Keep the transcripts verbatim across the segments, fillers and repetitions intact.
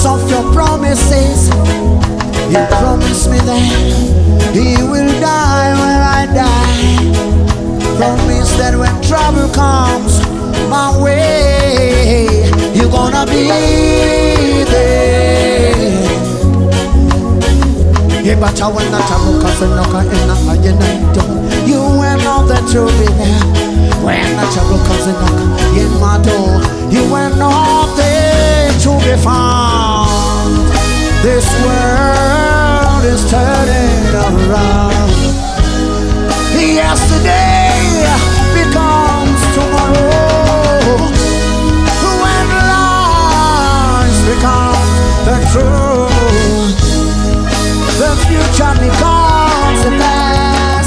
because of your promises. You promised me that He will die when I die. Promise that when trouble comes my way, you're gonna be there. Yeah, but I will not have a cousin, no, you will know that you'll be there. When the trouble comes in my door, you will know that to be found. This world is turning around. Yesterday becomes tomorrow. When lies become the truth, the future becomes the past.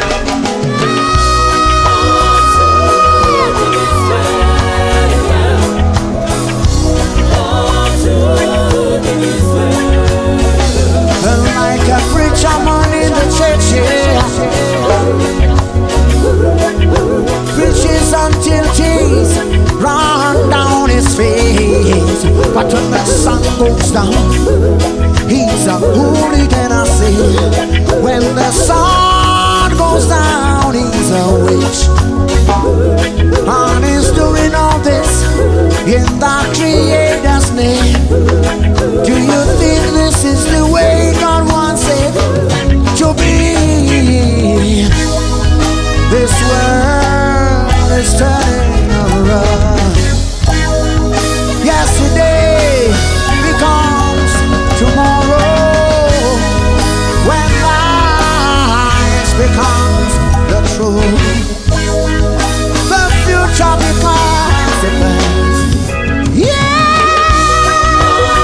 Like a preacher man in the church, yeah, preaches until tears run down his face. But when the sun goes down, he's a hooligan, I say. When the sun goes down, he's a witch. And he's doing all this in the Creator's name. Do you think this is the way God wants it to be? This world is turning around. Yesterday becomes tomorrow. When lies becomes the truth, the future becomes the past. Yeah.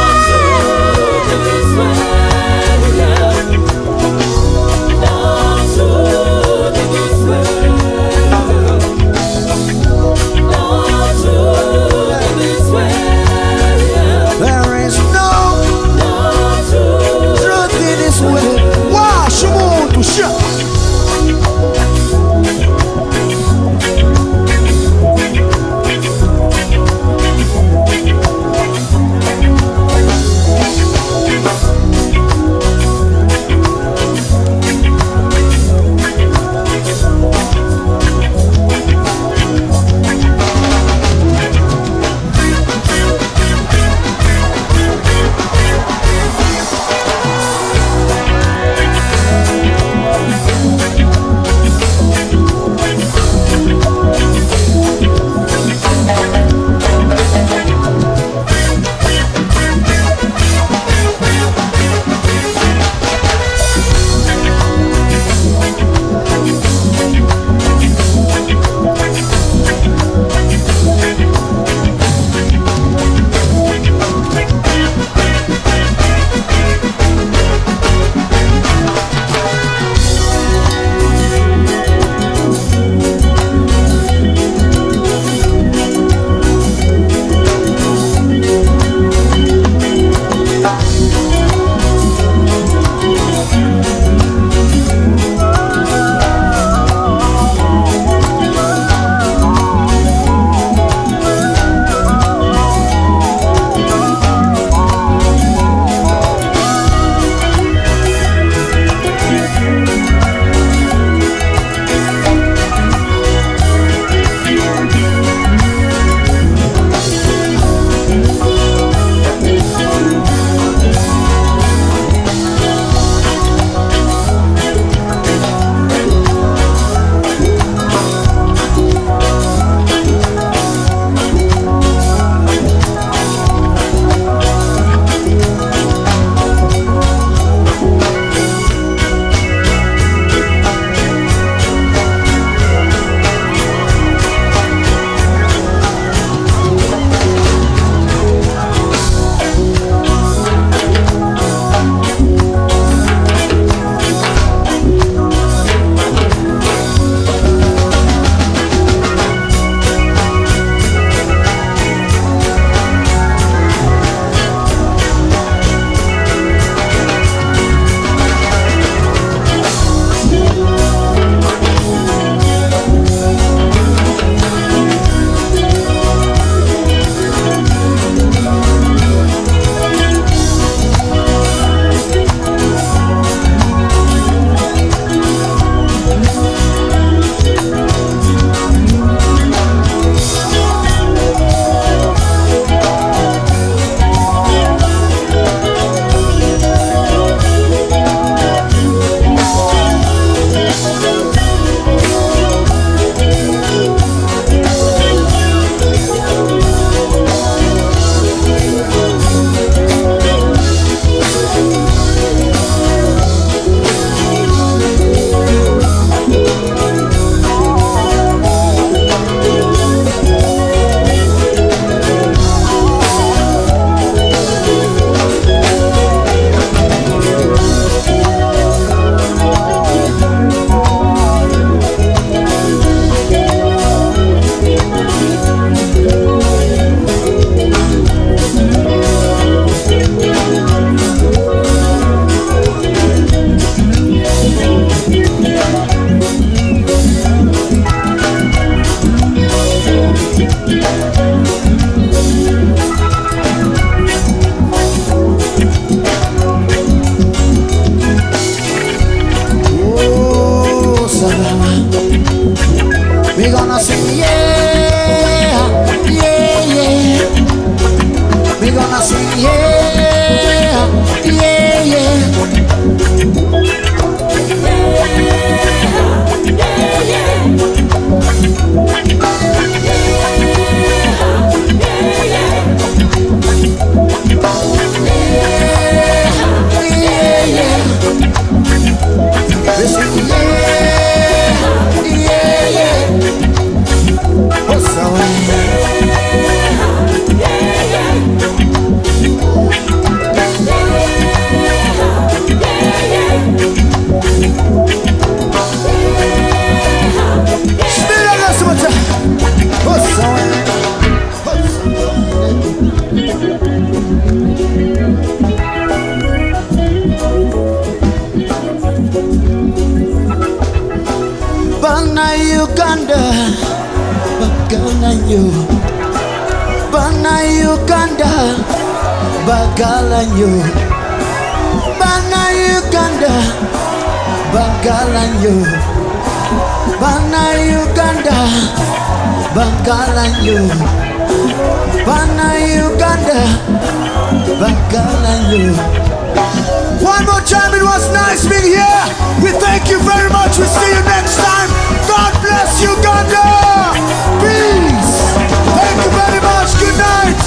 Bagalanyo, Bana Uganda, Bagalanyo, Bana Uganda, Bagalanyo, Bana Uganda, Bagalanyo. One more time, it was nice being here. We thank you very much. We'll see you next time. God bless Uganda. Peace. Thank you very much. Good night.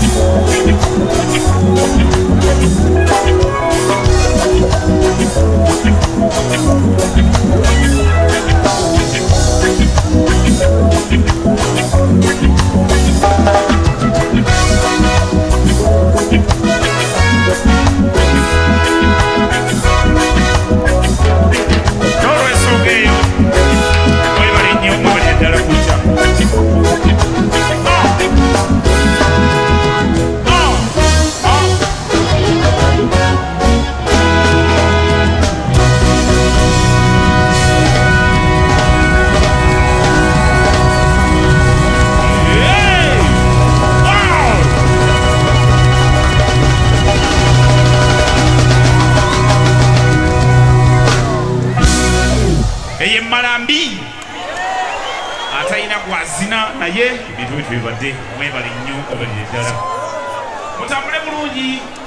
Zina naye ebintu bibadde mwebale nnyo obalire ddala mutambule bulungi.